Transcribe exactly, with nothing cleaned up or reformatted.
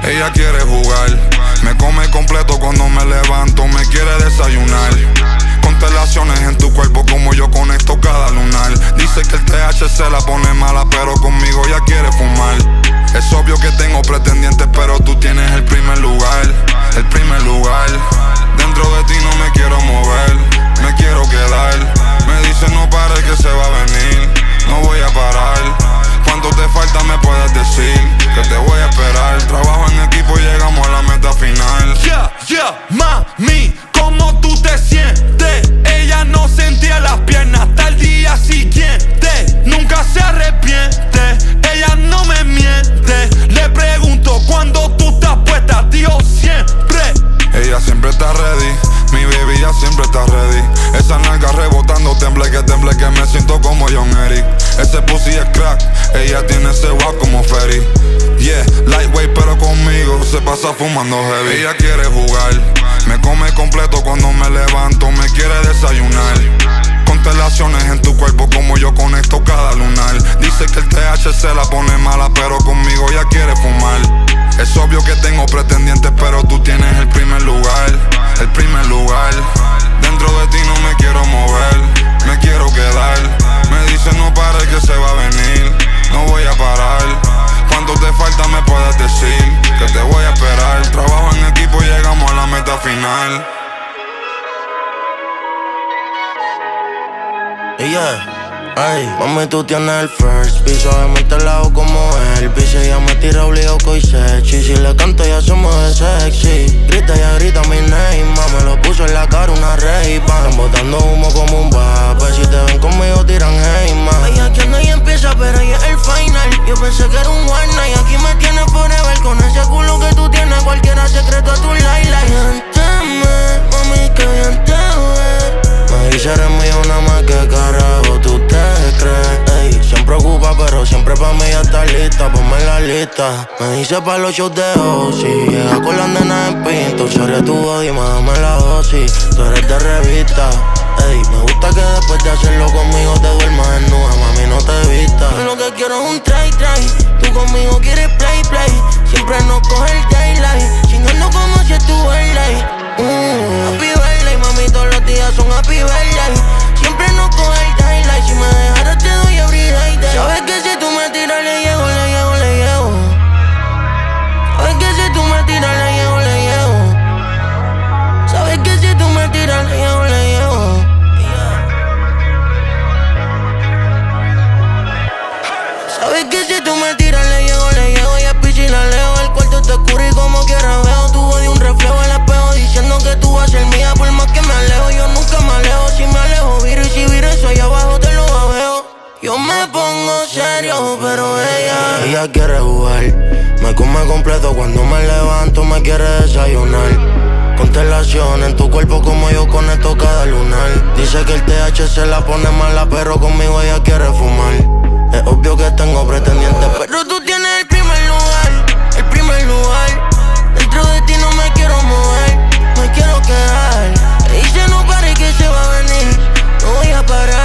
Ella quiere jugar, me come completo cuando me levanto, me quiere desayunar. Constelaciones en tu cuerpo como yo conecto cada lunar. Dice que el T H C la pone mala, pero conmigo ya quiere fumar. Es obvio que tengo pretendientes, pero tú tienes el primer lugar. El primer lugar. Dentro de ti no me quiero mover, me quiero quedar. Me dice no pares que se va a venir, no voy a parar. ¿Cuánto te falta me puedes decir? Que te voy a esperar. Trabajo en equipo y llegamos a la meta final. Yeah, yeah, mami, ¿cómo tú te sientes? Ella no sentía las piernas hasta el día siguiente. Nunca se arrepiente, ella no me miente. Le pregunto cuando tú estás puesta, tío, siempre. Ella siempre está ready, mi baby ya siempre está ready. Esa nalga rebotando, temble que temble que me siento como John Eric. Ese pussy es crack, ella tiene ese walk como Ferry. Yeah, lightweight pero conmigo se pasa fumando heavy. Ella quiere jugar, me come completo cuando me levanto, me quiere desayunar. Constelaciones en tu cuerpo como yo conecto cada lunar. Dice que el T H C la pone mala, pero conmigo ya quiere fumar. Es obvio que tengo pretendientes, pero tú tienes el primer lugar. El primer lugar. Dentro de ti no me quiero mover, me quiero quedar. Me dice no pares que se va a venir, no voy a parar. ¿Cuánto te falta me puedes decir? Que te voy a esperar. Trabajo en equipo y llegamos a la meta final. Yeah. Ay, mami, tú tienes el first piece, suavemente la hago como el piso. Ella me tira obligado y sexy. Si le canto ya se mueve sexy. Grita, ya grita mi name. Me lo puso en la cara una Ray-Ban. Están botando humo como un vape. Si te ven conmigo tiran hey, man. Ella que anda y empieza, pero ella es el final. Yo pensé que era un one night. Aquí me tienes forever. Con ese culo que tú tienes, cualquiera secreto a tu lifeline. Miénteme, mami, que bien te ves. Me dice eres mío nada más, que carajo tú te crees. Ey, siempre ocupa pero siempre pa' mí ya está lista. Ponme en la lista. Me dice pa' los shows de Ozzy. Llega con las nenas en pinto. Sería tu body, más dame la dosis. Tú eres de revista. Ey, me gusta que después de hacerlo conmigo te duermas desnuda, mami, no te vistas. Yo lo que quiero es un try, try. Tú conmigo quieres play, play. Siempre nos coge el daylight. Chingando como si estuve en light. Mm, happy birthday, mami, todos los días son happy birthday. Siempre nos coge el daylight. Si me dejaras te doy everyday day. Sabes que si tú me tiras le llego, le llego, le llego. Sabes que si tú me tiras le llego, le llego. Sabes que si tú me tiras le llego, le llego. Sabes que si tú me tiras le llego, le llego. Y es pichi la leo, el cuarto te oscuro y como quiera veo. Tu body un reflejo en el espejo diciendo que tú vas a ser mía. Por más que me alejo, yo nunca me alejo. Si me alejo, viro y si viro eso allá abajo te lo babeo. Yo me pongo serio, pero ella Ella quiere jugar, me come completo cuando me levanto, me quiere desayunar. Constelación en tu cuerpo como yo conecto cada lunar. Dice que el T H C la pone mala, pero conmigo ella quiere fumar. Es obvio que tengo pretendientes, pero tú tienes el primer lugar. El primer lugar. Dentro de ti no me quiero mover, me quiero quedar. Me dice no pares que se va a venir, no voy a parar.